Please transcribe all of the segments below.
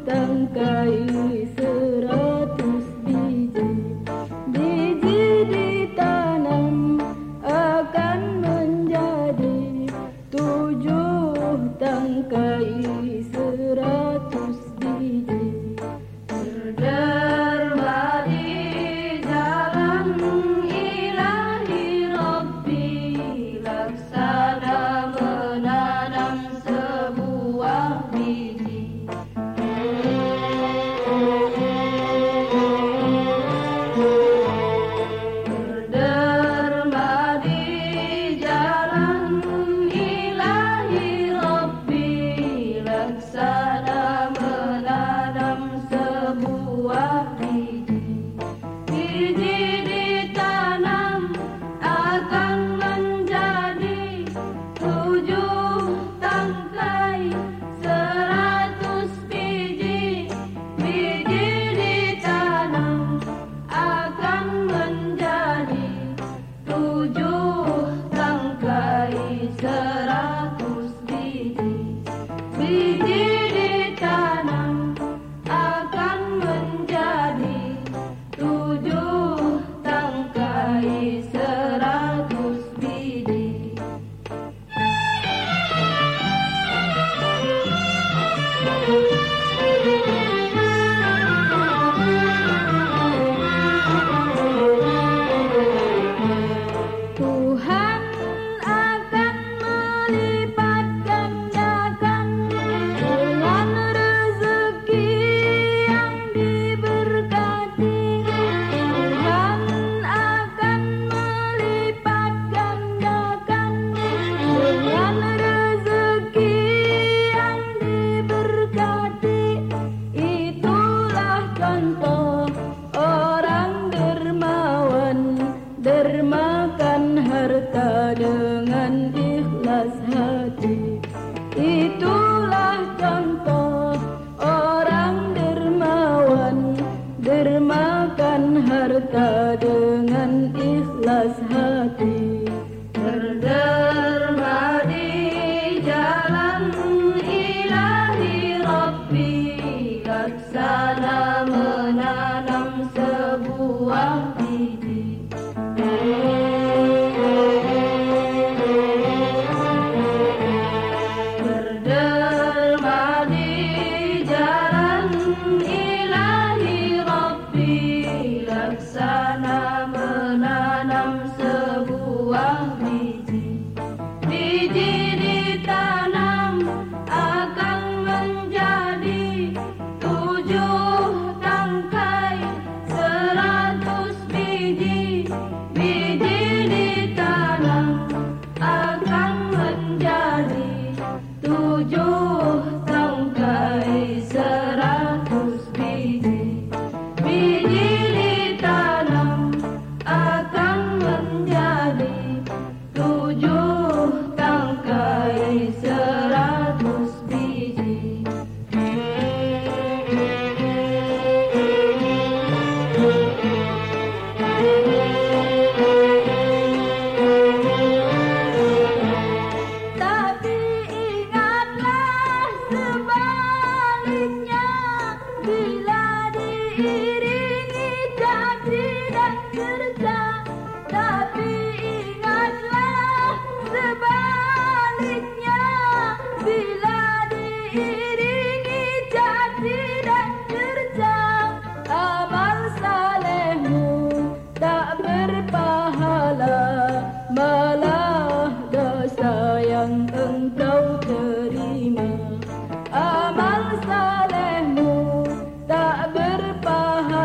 tangkai 100 biji. Biji ditanam akan menjadi 7 tangkai 100 biji. Berderma di jalan ilahi Rabbi, laksana menanam sebuah biji. Berderma di jalan ilahi Rabbi, laksana menanam sebuah biji. Biji ditanam akan menjadi 7 tangkai 100 biji. Biji ditanam akan menjadi 7 tangkai 100 biji. Biji ditanam akan menjadi 7 tangkai 100 biji. Tuhan akan melipat gandakan dengan rezeki yang diberkati. Tuhan akan melipat gandakan dengan rezeki yang diberkati. Itulah contoh orang dermawan, dermakan harta dengan ikhlas hati. Itulah contoh orang dermawan, dermakan harta dengan ikhlas hati. Berderma di jalan ilahi Rabbi, laksana menanam sebuah biji. Berderma di jalan ilahi Rabbi, laksana menanam sebuah biji. Biji ditanam akan menjadi 7 tangkai 100 biji. Biji ditanam akan menjadi 7 tangkai 100 biji. Biji ditanam akan menjadi 7 tangkai 100 biji. Tapi ingatlah sebaliknya, bila diiringi janji dan kerja. Tapi ingatlah sebaliknya, bila diiringi janji dan kerja. Amal salehmu tak berpahala, malah dosa yang engkau terima. Amal salehmu tak berpahala,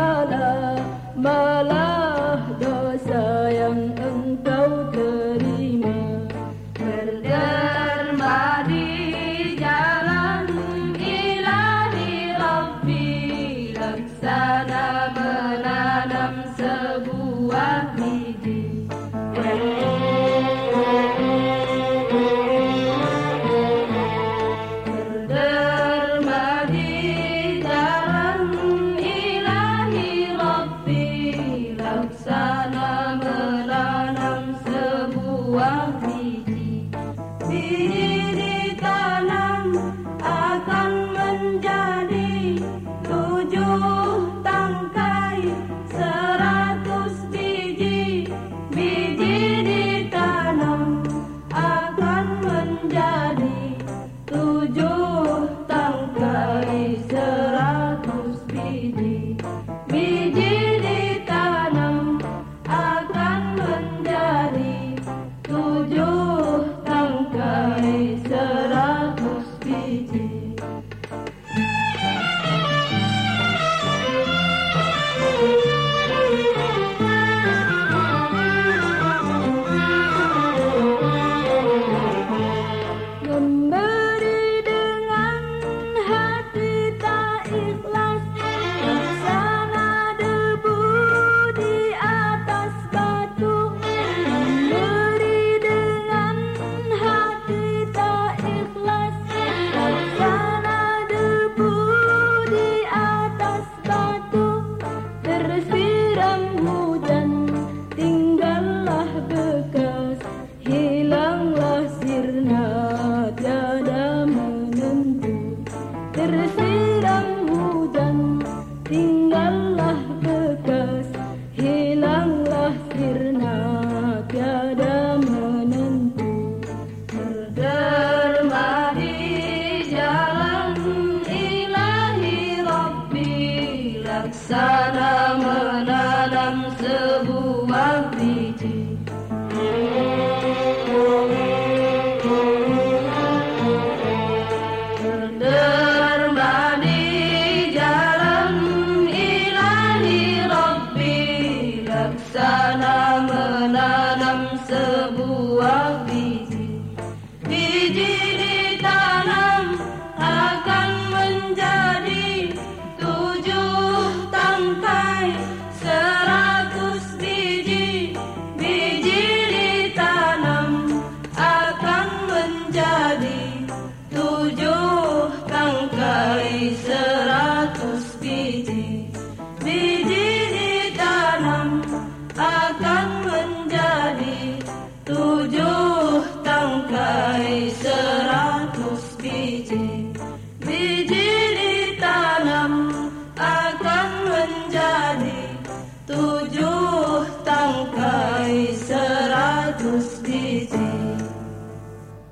Laksana menanam sebuah biji. Berderma di jalan ilahi Rabbi. Laksana menanam sebuah biji. Biji ditanam akan menjadi 7 tangkai 100 biji. Biji ditanam akan menjadi 7 tangkai 100 biji. Biji ditanam akan menjadi 7 tangkai 100 biji.